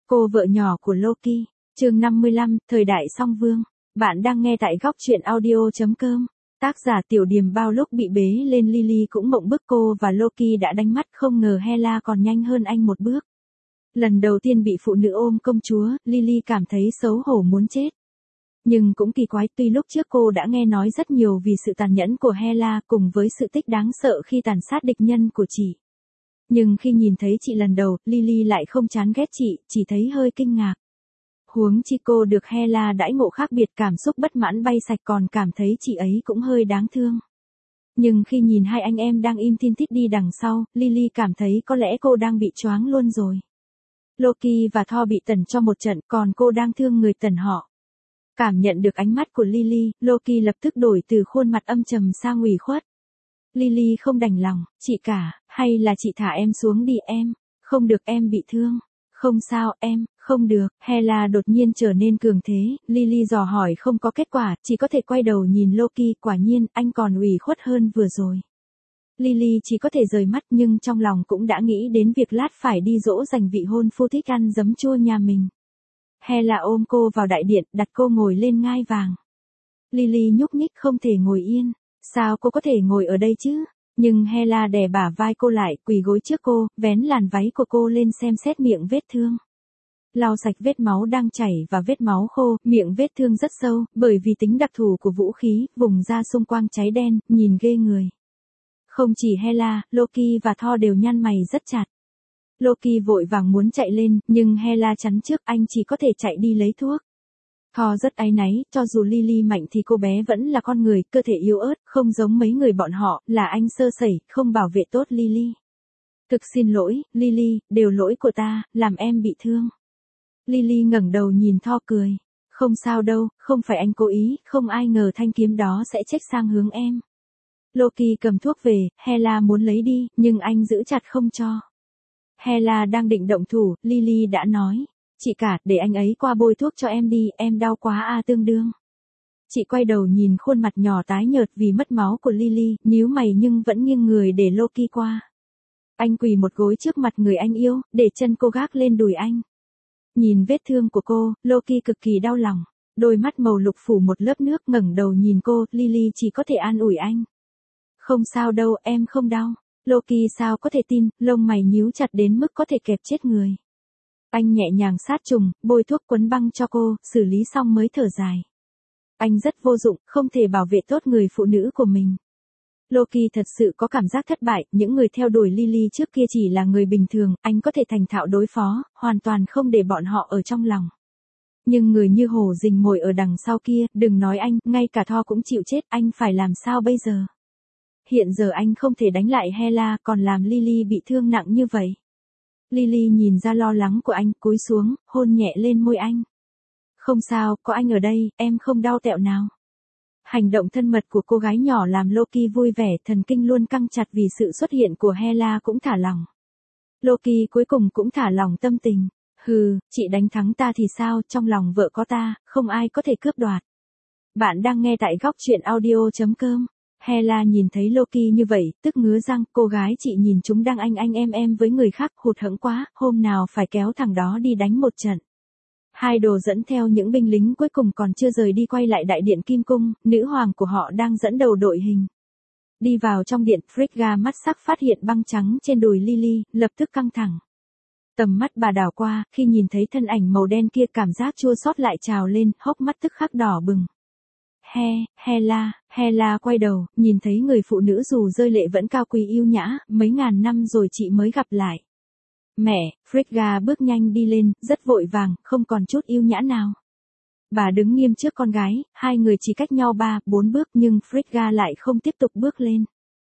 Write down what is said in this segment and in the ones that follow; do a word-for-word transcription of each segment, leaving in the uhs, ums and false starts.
Cô vợ nhỏ của Loki, chương năm mươi lăm, thời đại song vương. Bạn đang nghe tại góc truyện audio chấm com. Tác giả Tiểu Điềm. Bao lúc bị bế lên Lily cũng mộng bức, cô và Loki đã đánh mắt, không ngờ Hela còn nhanh hơn anh một bước. Lần đầu tiên bị phụ nữ ôm công chúa, Lily cảm thấy xấu hổ muốn chết. Nhưng cũng kỳ quái, tuy lúc trước cô đã nghe nói rất nhiều vì sự tàn nhẫn của Hela cùng với sự tích đáng sợ khi tàn sát địch nhân của chị. Nhưng khi nhìn thấy chị lần đầu, Lily lại không chán ghét chị, chỉ thấy hơi kinh ngạc. Huống chi cô được Hela đãi ngộ khác biệt, cảm xúc bất mãn bay sạch, còn cảm thấy chị ấy cũng hơi đáng thương. Nhưng khi nhìn hai anh em đang im tin tít đi đằng sau, Lily cảm thấy có lẽ cô đang bị choáng luôn rồi. Loki và Thor bị tẩn cho một trận, còn cô đang thương người tẩn họ. Cảm nhận được ánh mắt của Lily, Loki lập tức đổi từ khuôn mặt âm trầm sang ủy khuất. Lily không đành lòng, chị cả, hay là chị thả em xuống đi em, không được em bị thương. Không sao em, không được. Hela đột nhiên trở nên cường thế, Lily dò hỏi không có kết quả, chỉ có thể quay đầu nhìn Loki, quả nhiên, anh còn ủy khuất hơn vừa rồi. Lily chỉ có thể rời mắt, nhưng trong lòng cũng đã nghĩ đến việc lát phải đi dỗ dành vị hôn phu thích ăn giấm chua nhà mình. Hela ôm cô vào đại điện, đặt cô ngồi lên ngai vàng. Lily nhúc nhích không thể ngồi yên. Sao cô có thể ngồi ở đây chứ? Nhưng Hela đè bả vai cô lại, quỳ gối trước cô, vén làn váy của cô lên xem xét miệng vết thương. Lau sạch vết máu đang chảy và vết máu khô, miệng vết thương rất sâu, bởi vì tính đặc thù của vũ khí, vùng da xung quanh cháy đen, nhìn ghê người. Không chỉ Hela, Loki và Thor đều nhăn mày rất chặt. Loki vội vàng muốn chạy lên, nhưng Hela chắn trước, anh chỉ có thể chạy đi lấy thuốc. Thor rất áy náy, cho dù Lily mạnh thì cô bé vẫn là con người, cơ thể yếu ớt, không giống mấy người bọn họ, là anh sơ sẩy, không bảo vệ tốt Lily. Thực xin lỗi, Lily, đều lỗi của ta, làm em bị thương. Lily ngẩng đầu nhìn Thor cười. Không sao đâu, không phải anh cố ý, không ai ngờ thanh kiếm đó sẽ chếch sang hướng em. Loki cầm thuốc về, Hela muốn lấy đi, nhưng anh giữ chặt không cho. Hela đang định động thủ, Lily đã nói. Chị cả, để anh ấy qua bôi thuốc cho em đi, em đau quá à tương đương. Chị quay đầu nhìn khuôn mặt nhỏ tái nhợt vì mất máu của Lily, nhíu mày nhưng vẫn nghiêng người để Loki qua. Anh quỳ một gối trước mặt người anh yêu, để chân cô gác lên đùi anh. Nhìn vết thương của cô, Loki cực kỳ đau lòng. Đôi mắt màu lục phủ một lớp nước, ngẩng đầu nhìn cô, Lily chỉ có thể an ủi anh. Không sao đâu, em không đau. Loki sao có thể tin, lông mày nhíu chặt đến mức có thể kẹp chết người. Anh nhẹ nhàng sát trùng, bôi thuốc quấn băng cho cô, xử lý xong mới thở dài. Anh rất vô dụng, không thể bảo vệ tốt người phụ nữ của mình. Loki thật sự có cảm giác thất bại, những người theo đuổi Lily trước kia chỉ là người bình thường, anh có thể thành thạo đối phó, hoàn toàn không để bọn họ ở trong lòng. Nhưng người như hổ rình mồi ở đằng sau kia, đừng nói anh, ngay cả Thor cũng chịu chết, anh phải làm sao bây giờ? Hiện giờ anh không thể đánh lại Hela, còn làm Lily bị thương nặng như vậy. Lily nhìn ra lo lắng của anh, cúi xuống, hôn nhẹ lên môi anh. Không sao, có anh ở đây, em không đau tẹo nào. Hành động thân mật của cô gái nhỏ làm Loki vui vẻ, thần kinh luôn căng chặt vì sự xuất hiện của Hela cũng thả lỏng. Loki cuối cùng cũng thả lỏng tâm tình. Hừ, chị đánh thắng ta thì sao, trong lòng vợ có ta, không ai có thể cướp đoạt. Bạn đang nghe tại góc truyện audio chấm com. Hela nhìn thấy Loki như vậy, tức ngứa răng, cô gái chị nhìn chúng đang anh anh em em với người khác, hụt hẫng quá, hôm nào phải kéo thằng đó đi đánh một trận. Hai đồ dẫn theo những binh lính cuối cùng còn chưa rời đi quay lại đại điện Kim Cung, nữ hoàng của họ đang dẫn đầu đội hình. Đi vào trong điện, Frigga mắt sắc phát hiện băng trắng trên đùi Lily, lập tức căng thẳng. Tầm mắt bà đảo qua, khi nhìn thấy thân ảnh màu đen kia cảm giác chua xót lại trào lên, hốc mắt tức khắc đỏ bừng. He, Hela, Hela quay đầu, nhìn thấy người phụ nữ dù rơi lệ vẫn cao quý yêu nhã, mấy ngàn năm rồi chị mới gặp lại. Mẹ, Frigga bước nhanh đi lên, rất vội vàng, không còn chút yêu nhã nào. Bà đứng nghiêm trước con gái, hai người chỉ cách nhau ba, bốn bước nhưng Frigga lại không tiếp tục bước lên.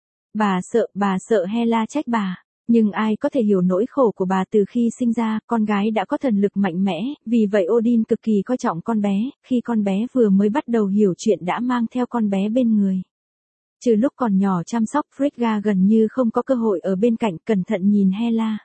Bà sợ, bà sợ Hela trách bà. Nhưng ai có thể hiểu nỗi khổ của bà, từ khi sinh ra, con gái đã có thần lực mạnh mẽ, vì vậy Odin cực kỳ coi trọng con bé, khi con bé vừa mới bắt đầu hiểu chuyện đã mang theo con bé bên người. Trừ lúc còn nhỏ chăm sóc, Frigga gần như không có cơ hội ở bên cạnh, cẩn thận nhìn Hela.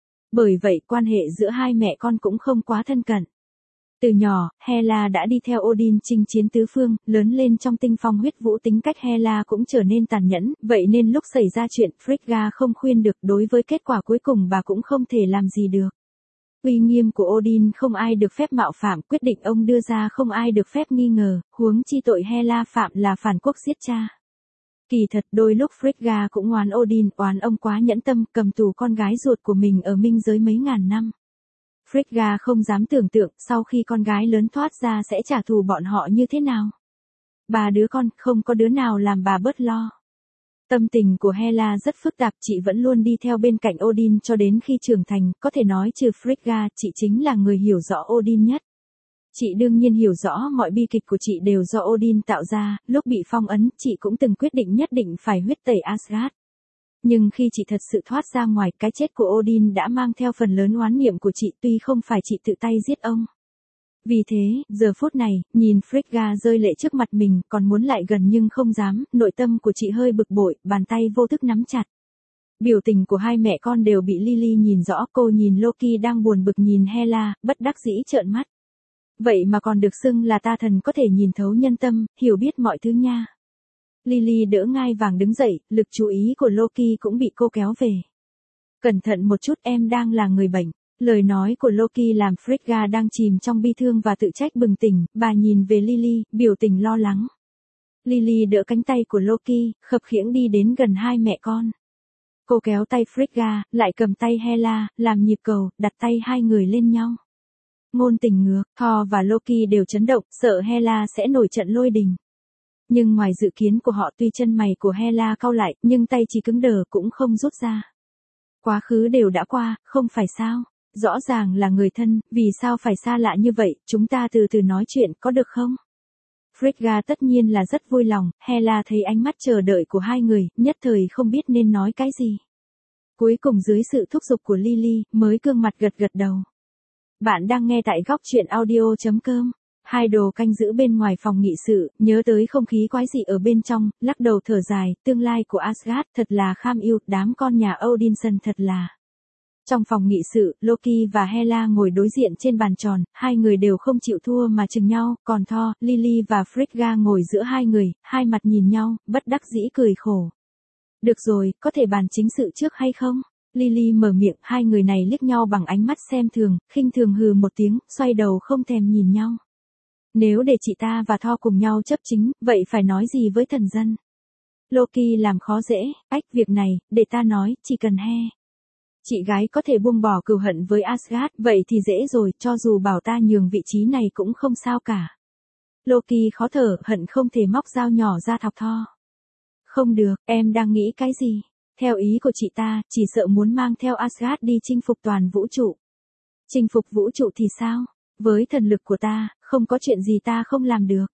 Bởi vậy quan hệ giữa hai mẹ con cũng không quá thân cận. Từ nhỏ, Hela đã đi theo Odin chinh chiến tứ phương, lớn lên trong tinh phong huyết vũ, tính cách Hela cũng trở nên tàn nhẫn, vậy nên lúc xảy ra chuyện, Frigga không khuyên được, đối với kết quả cuối cùng bà cũng không thể làm gì được. Uy nghiêm của Odin không ai được phép mạo phạm, quyết định ông đưa ra không ai được phép nghi ngờ, huống chi tội Hela phạm là phản quốc giết cha. Kỳ thật đôi lúc Frigga cũng oán Odin, oán ông quá nhẫn tâm, cầm tù con gái ruột của mình ở minh giới mấy ngàn năm. Frigga không dám tưởng tượng sau khi con gái lớn thoát ra sẽ trả thù bọn họ như thế nào. Ba đứa con, không có đứa nào làm bà bớt lo. Tâm tình của Hela rất phức tạp, chị vẫn luôn đi theo bên cạnh Odin cho đến khi trưởng thành, có thể nói trừ Frigga, chị chính là người hiểu rõ Odin nhất. Chị đương nhiên hiểu rõ mọi bi kịch của chị đều do Odin tạo ra, lúc bị phong ấn, chị cũng từng quyết định nhất định phải huyết tẩy Asgard. Nhưng khi chị thật sự thoát ra ngoài, cái chết của Odin đã mang theo phần lớn oán niệm của chị, tuy không phải chị tự tay giết ông. Vì thế, giờ phút này, nhìn Frigga rơi lệ trước mặt mình, còn muốn lại gần nhưng không dám, nội tâm của chị hơi bực bội, bàn tay vô thức nắm chặt. Biểu tình của hai mẹ con đều bị Lily nhìn rõ, cô nhìn Loki đang buồn bực nhìn Hela, bất đắc dĩ trợn mắt. Vậy mà còn được xưng là ta thần có thể nhìn thấu nhân tâm, hiểu biết mọi thứ nha. Lily đỡ ngai vàng đứng dậy, lực chú ý của Loki cũng bị cô kéo về. Cẩn thận một chút, em đang là người bệnh. Lời nói của Loki làm Frigga đang chìm trong bi thương và tự trách bừng tỉnh, bà nhìn về Lily, biểu tình lo lắng. Lily đỡ cánh tay của Loki, khập khiễng đi đến gần hai mẹ con. Cô kéo tay Frigga, lại cầm tay Hela, làm nhịp cầu, đặt tay hai người lên nhau. Ngôn tình ngược, Thor và Loki đều chấn động, sợ Hela sẽ nổi trận lôi đình. Nhưng ngoài dự kiến của họ, tuy chân mày của Hela cau lại, nhưng tay chỉ cứng đờ cũng không rút ra. Quá khứ đều đã qua, không phải sao? Rõ ràng là người thân, vì sao phải xa lạ như vậy, chúng ta từ từ nói chuyện, có được không? Frigga tất nhiên là rất vui lòng, Hela thấy ánh mắt chờ đợi của hai người, nhất thời không biết nên nói cái gì. Cuối cùng dưới sự thúc giục của Lily, mới cương mặt gật gật đầu. Bạn đang nghe tại góc truyện audio chấm com. Hai đồ canh giữ bên ngoài phòng nghị sự, nhớ tới không khí quái dị ở bên trong, lắc đầu thở dài, tương lai của Asgard thật là kham ưu, đám con nhà Odinson thật là. Trong phòng nghị sự, Loki và Hela ngồi đối diện trên bàn tròn, hai người đều không chịu thua mà chừng nhau, còn Thor, Lily và Frigga ngồi giữa hai người, hai mặt nhìn nhau, bất đắc dĩ cười khổ. Được rồi, có thể bàn chính sự trước hay không? Lily mở miệng, hai người này liếc nhau bằng ánh mắt xem thường, khinh thường hừ một tiếng, xoay đầu không thèm nhìn nhau. Nếu để chị ta và Thor cùng nhau chấp chính, vậy phải nói gì với thần dân? Loki làm khó dễ, ách việc này, để ta nói, chỉ cần he. Chị gái có thể buông bỏ cừu hận với Asgard, vậy thì dễ rồi, cho dù bảo ta nhường vị trí này cũng không sao cả. Loki khó thở, hận không thể móc dao nhỏ ra thọc Thor. Không được, em đang nghĩ cái gì? Theo ý của chị ta, chỉ sợ muốn mang theo Asgard đi chinh phục toàn vũ trụ. Chinh phục vũ trụ thì sao? Với thần lực của ta, không có chuyện gì ta không làm được.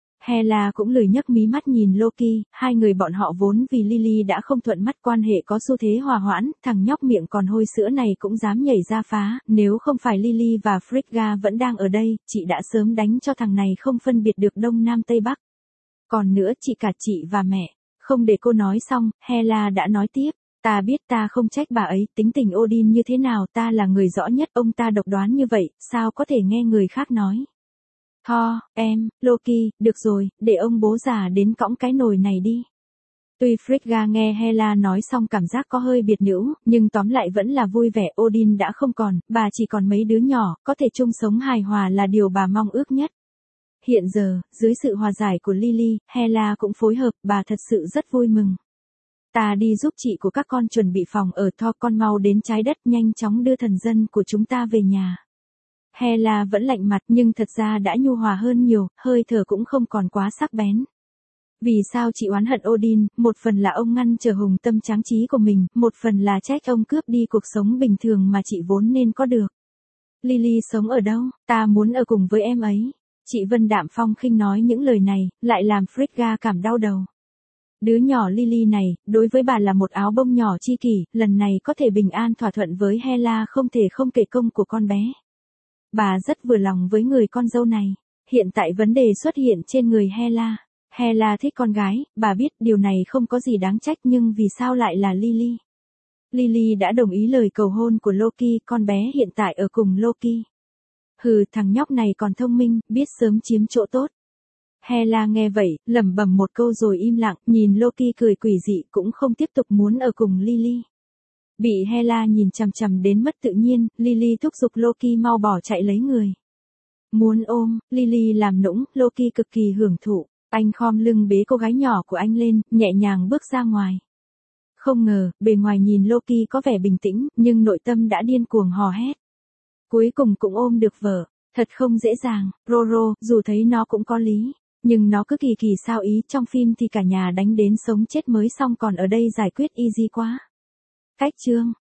Hela cũng lười nhấc mí mắt nhìn Loki, hai người bọn họ vốn vì Lily đã không thuận mắt, quan hệ có xu thế hòa hoãn, thằng nhóc miệng còn hôi sữa này cũng dám nhảy ra phá, nếu không phải Lily và Frigga vẫn đang ở đây, chị đã sớm đánh cho thằng này không phân biệt được đông nam tây bắc. Còn nữa, chị cả chị và mẹ. Không để cô nói xong, Hela đã nói tiếp. Ta biết ta không trách bà ấy, tính tình Odin như thế nào ta là người rõ nhất, ông ta độc đoán như vậy, sao có thể nghe người khác nói. Thor, em, Loki, được rồi, để ông bố già đến cõng cái nồi này đi. Tuy Frigga nghe Hela nói xong cảm giác có hơi biệt nữ, nhưng tóm lại vẫn là vui vẻ, Odin đã không còn, bà chỉ còn mấy đứa nhỏ, có thể chung sống hài hòa là điều bà mong ước nhất. Hiện giờ, dưới sự hòa giải của Lily, Hela cũng phối hợp, bà thật sự rất vui mừng. Ta đi giúp chị của các con chuẩn bị phòng ở, Thor, con mau đến trái đất, nhanh chóng đưa thần dân của chúng ta về nhà. Hela vẫn lạnh mặt nhưng thật ra đã nhu hòa hơn nhiều, hơi thở cũng không còn quá sắc bén. Vì sao chị oán hận Odin, một phần là ông ngăn trở hùng tâm tráng trí của mình, một phần là trách ông cướp đi cuộc sống bình thường mà chị vốn nên có được. Lily sống ở đâu, ta muốn ở cùng với em ấy. Chị Vân đạm phong khinh nói những lời này, lại làm Frigga cảm đau đầu. Đứa nhỏ Lily này, đối với bà là một áo bông nhỏ chi kỷ, lần này có thể bình an thỏa thuận với Hela không thể không kể công của con bé. Bà rất vừa lòng với người con dâu này. Hiện tại vấn đề xuất hiện trên người Hela. Hela thích con gái, bà biết điều này không có gì đáng trách, nhưng vì sao lại là Lily? Lily đã đồng ý lời cầu hôn của Loki, con bé hiện tại ở cùng Loki. Hừ, thằng nhóc này còn thông minh, biết sớm chiếm chỗ tốt. Hela nghe vậy, lẩm bẩm một câu rồi im lặng, nhìn Loki cười quỷ dị, cũng không tiếp tục muốn ở cùng Lily. Bị Hela nhìn chằm chằm đến mất tự nhiên, Lily thúc giục Loki mau bỏ chạy lấy người. Muốn ôm, Lily làm nũng, Loki cực kỳ hưởng thụ. Anh khom lưng bế cô gái nhỏ của anh lên, nhẹ nhàng bước ra ngoài. Không ngờ, bề ngoài nhìn Loki có vẻ bình tĩnh, nhưng nội tâm đã điên cuồng hò hét. Cuối cùng cũng ôm được vợ, thật không dễ dàng. Roro, dù thấy nó cũng có lý, nhưng nó cứ kỳ kỳ sao ý, trong phim thì cả nhà đánh đến sống chết mới xong, còn ở đây giải quyết easy quá. Cách chương